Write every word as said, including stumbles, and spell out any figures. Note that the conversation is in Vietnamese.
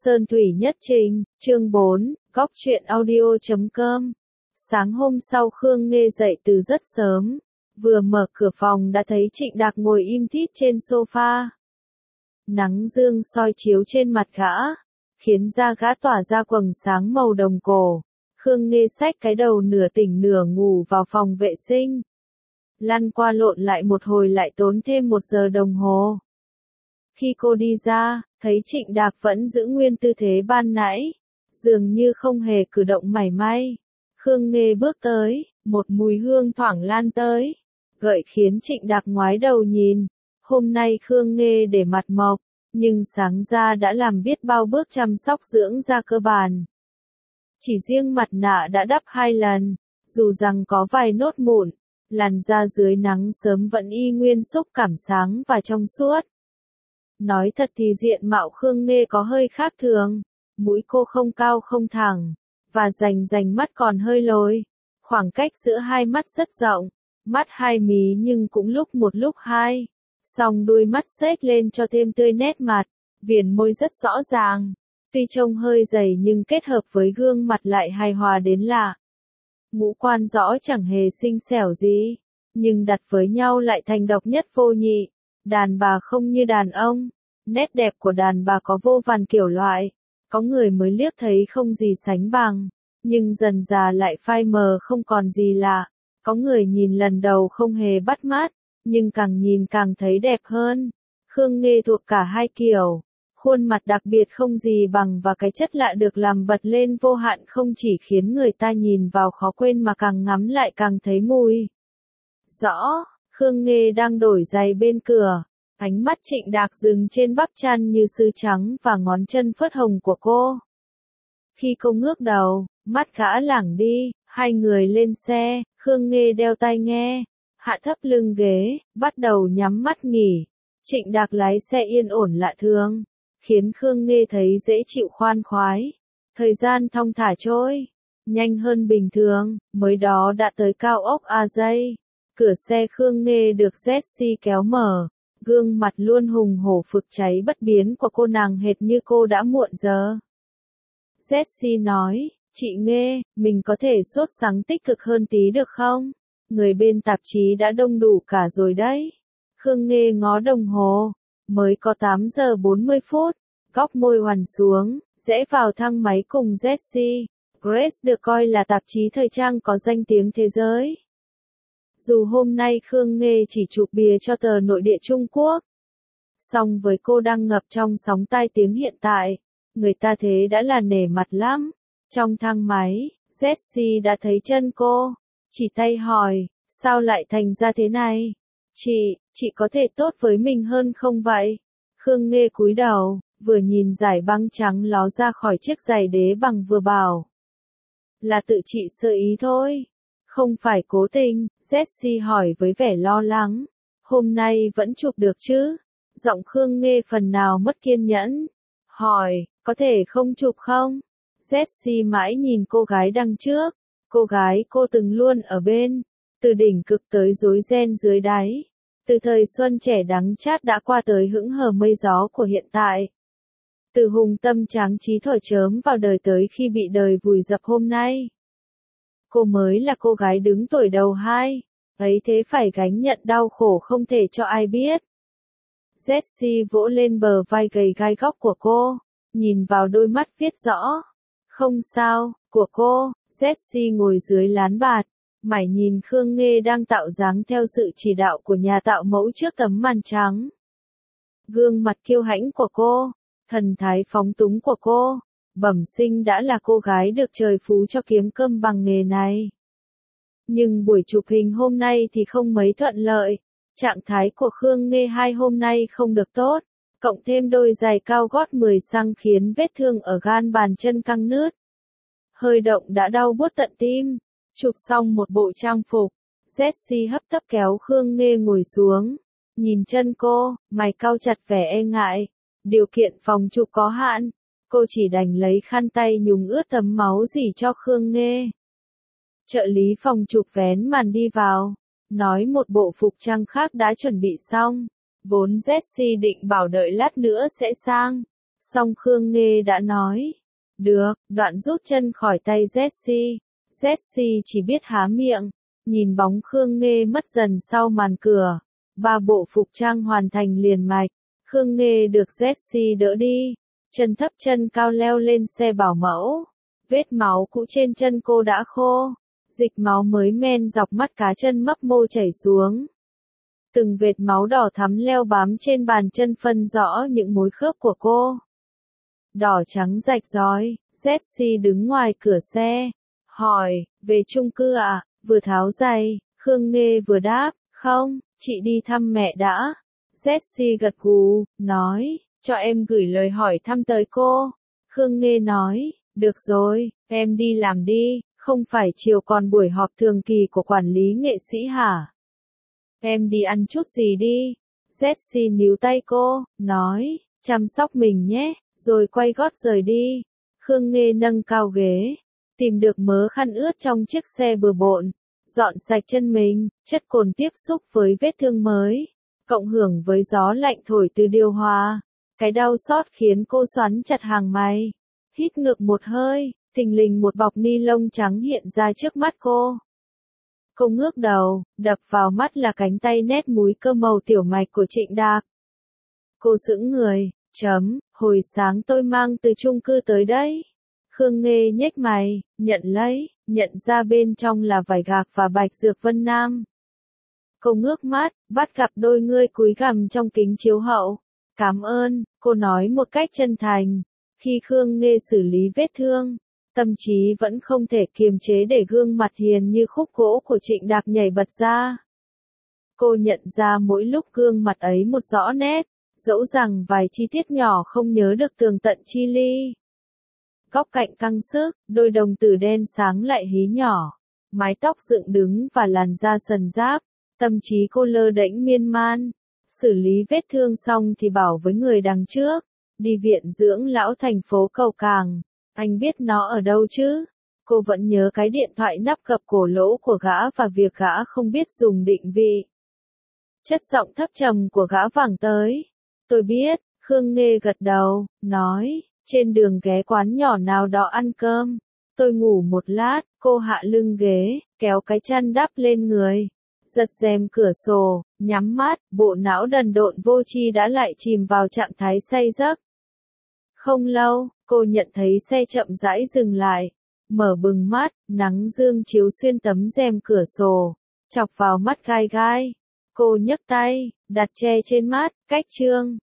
Sơn Thủy Nhất Trình, chương bốn, góc truyện audio chấm com. Sáng hôm sau Khương Nghê dậy từ rất sớm, vừa mở cửa phòng đã thấy Trịnh Đạc ngồi im thít trên sofa. Nắng dương soi chiếu trên mặt gã, khiến da gã tỏa ra quầng sáng màu đồng cổ. Khương Nghê xách cái đầu nửa tỉnh nửa ngủ vào phòng vệ sinh. Lăn qua lộn lại một hồi lại tốn thêm một giờ đồng hồ. Khi cô đi ra, thấy Trịnh Đạc vẫn giữ nguyên tư thế ban nãy, dường như không hề cử động mảy may. Khương Nghê bước tới, một mùi hương thoảng lan tới, gợi khiến Trịnh Đạc ngoái đầu nhìn. Hôm nay Khương Nghê để mặt mộc, nhưng sáng ra đã làm biết bao bước chăm sóc dưỡng da cơ bản. Chỉ riêng mặt nạ đã đắp hai lần, dù rằng có vài nốt mụn, làn da dưới nắng sớm vẫn y nguyên xúc cảm sáng và trong suốt. Nói thật thì diện mạo Khương Nghê có hơi khác thường, mũi cô không cao không thẳng, và rành rành mắt còn hơi lồi. Khoảng cách giữa hai mắt rất rộng, mắt hai mí nhưng cũng lúc một lúc hai. Song đuôi mắt xếch lên cho thêm tươi nét mặt, viền môi rất rõ ràng. Tuy trông hơi dày nhưng kết hợp với gương mặt lại hài hòa đến lạ. Ngũ quan rõ chẳng hề xinh xẻo gì, nhưng đặt với nhau lại thành độc nhất vô nhị. Đàn bà không như đàn ông, nét đẹp của đàn bà có vô vàn kiểu loại, có người mới liếc thấy không gì sánh bằng, nhưng dần dà lại phai mờ không còn gì lạ, có người nhìn lần đầu không hề bắt mắt, nhưng càng nhìn càng thấy đẹp hơn. Khương Nghê thuộc cả hai kiểu, khuôn mặt đặc biệt không gì bằng và cái chất lạ được làm bật lên vô hạn không chỉ khiến người ta nhìn vào khó quên mà càng ngắm lại càng thấy mùi. Rõ. Khương Nghê đang đổi giày bên cửa, ánh mắt Trịnh Đạc dừng trên bắp chân như sứ trắng và ngón chân phớt hồng của cô. Khi cô ngước đầu, mắt gã lảng đi, hai người lên xe, Khương Nghê đeo tai nghe, hạ thấp lưng ghế, bắt đầu nhắm mắt nghỉ. Trịnh Đạc lái xe yên ổn lạ thường, khiến Khương Nghê thấy dễ chịu khoan khoái. Thời gian thong thả trôi, nhanh hơn bình thường, mới đó đã tới cao ốc A Dây. Cửa xe Khương Nghê được Jessie kéo mở, gương mặt luôn hùng hổ phực cháy bất biến của cô nàng hệt như cô đã muộn giờ. Jessie nói, chị Nghê, mình có thể sốt sắng tích cực hơn tí được không? Người bên tạp chí đã đông đủ cả rồi đấy. Khương Nghê ngó đồng hồ, mới có tám giờ bốn mươi phút, góc môi hoàn xuống, rẽ vào thang máy cùng Jessie. Grace được coi là tạp chí thời trang có danh tiếng thế giới. Dù hôm nay Khương Nghê chỉ chụp bìa cho tờ nội địa Trung Quốc, song với cô đang ngập trong sóng tai tiếng hiện tại, người ta thế đã là nể mặt lắm. Trong thang máy, Jessie đã thấy chân cô, chỉ tay hỏi, sao lại thành ra thế này? Chị, chị có thể tốt với mình hơn không vậy? Khương Nghê cúi đầu, vừa nhìn dải băng trắng ló ra khỏi chiếc giày đế bằng vừa bảo. Là tự chị sơ ý thôi. Không phải cố tình, Jessie hỏi với vẻ lo lắng. Hôm nay vẫn chụp được chứ? Giọng Khương Nghê phần nào mất kiên nhẫn. Hỏi, có thể không chụp không? Jessie mãi nhìn cô gái đằng trước. Cô gái cô từng luôn ở bên. Từ đỉnh cực tới rối ren dưới đáy. Từ thời xuân trẻ đắng chát đã qua tới hững hờ mây gió của hiện tại. Từ hùng tâm tráng trí thổi chớm vào đời tới khi bị đời vùi dập hôm nay. Cô mới là cô gái đứng tuổi đầu hai, ấy thế phải gánh nhận đau khổ không thể cho ai biết. Jessie vỗ lên bờ vai gầy gai góc của cô, nhìn vào đôi mắt viết rõ. Không sao, của cô. Jessie ngồi dưới lán bạt, mải nhìn Khương Nghê đang tạo dáng theo sự chỉ đạo của nhà tạo mẫu trước tấm màn trắng. Gương mặt kiêu hãnh của cô, thần thái phóng túng của cô. Bẩm sinh đã là cô gái được trời phú cho kiếm cơm bằng nghề này. Nhưng buổi chụp hình hôm nay thì không mấy thuận lợi. Trạng thái của Khương Nghê hai hôm nay không được tốt. Cộng thêm đôi giày cao gót mười xăng khiến vết thương ở gan bàn chân căng nứt. Hơi động đã đau buốt tận tim. Chụp xong một bộ trang phục, Jessie hấp tấp kéo Khương Nghê ngồi xuống. Nhìn chân cô, mày cau chặt vẻ e ngại. Điều kiện phòng chụp có hạn. Cô chỉ đành lấy khăn tay nhúng ướt tấm máu dỉ cho Khương Nghê. Trợ lý phòng chụp vén màn đi vào, nói một bộ phục trang khác đã chuẩn bị xong. Vốn Jessie định bảo đợi lát nữa sẽ sang. Song Khương Nghê đã nói. Được, đoạn rút chân khỏi tay Jessie. Jessie chỉ biết há miệng, nhìn bóng Khương Nghê mất dần sau màn cửa. Ba bộ phục trang hoàn thành liền mạch. Khương Nghê được Jessie đỡ đi. Chân thấp chân cao leo lên xe bảo mẫu. Vết máu cũ trên chân cô đã khô. Dịch máu mới men dọc mắt cá chân mấp mô chảy xuống. Từng vệt máu đỏ thắm leo bám trên bàn chân phân rõ những mối khớp của cô. Đỏ trắng rạch rối, Jessie đứng ngoài cửa xe. Hỏi, về chung cư à? Vừa tháo giày, Khương Nghê vừa đáp, không, chị đi thăm mẹ đã. Jessie gật gù, nói, cho em gửi lời hỏi thăm tới cô. Khương Nghê nói, được rồi, em đi làm đi, không phải chiều còn buổi họp thường kỳ của quản lý nghệ sĩ hả? Em đi ăn chút gì đi. Jessie níu tay cô, nói, chăm sóc mình nhé, rồi quay gót rời đi. Khương Nghê nâng cao ghế, tìm được mớ khăn ướt trong chiếc xe bừa bộn, dọn sạch chân mình, chất cồn tiếp xúc với vết thương mới, cộng hưởng với gió lạnh thổi từ điều hòa. Cái đau xót khiến cô xoắn chặt hàng mày. Hít ngược một hơi, thình lình một bọc ni lông trắng hiện ra trước mắt cô. Cô ngước đầu, đập vào mắt là cánh tay nét múi cơ màu tiểu mạch của Trịnh Đạc. Cô sững người, chấm, hồi sáng tôi mang từ chung cư tới đấy. Khương Nghê nhếch mày, nhận lấy, nhận ra bên trong là vải gạc và bạch dược Vân Nam. Cô ngước mắt, bắt gặp đôi ngươi cúi gằm trong kính chiếu hậu. Cảm ơn, cô nói một cách chân thành. Khi Khương Nghê xử lý vết thương, tâm trí vẫn không thể kiềm chế để gương mặt hiền như khúc gỗ của Trịnh Đạc nhảy bật ra. Cô nhận ra mỗi lúc gương mặt ấy một rõ nét, dẫu rằng vài chi tiết nhỏ không nhớ được tường tận chi li. Góc cạnh căng sức, đôi đồng tử đen sáng lại hí nhỏ, mái tóc dựng đứng và làn da sần ráp, tâm trí cô lơ đễnh miên man. Xử lý vết thương xong thì bảo với người đằng trước, đi viện dưỡng lão thành phố Cầu Cảng, anh biết nó ở đâu chứ? Cô vẫn nhớ cái điện thoại nắp gập cổ lỗ của gã và việc gã không biết dùng định vị. Chất giọng thấp trầm của gã vẳng tới. Tôi biết, Khương Nghê gật đầu, nói, trên đường ghé quán nhỏ nào đó ăn cơm. Tôi ngủ một lát, cô hạ lưng ghế, kéo cái chăn đắp lên người. Giật rèm cửa sổ, nhắm mắt, bộ não đần độn vô tri đã lại chìm vào trạng thái say giấc. Không lâu, cô nhận thấy xe chậm rãi dừng lại. Mở bừng mắt, nắng dương chiếu xuyên tấm rèm cửa sổ, chọc vào mắt gai gai. Cô nhấc tay, đặt che trên mắt, cách trương.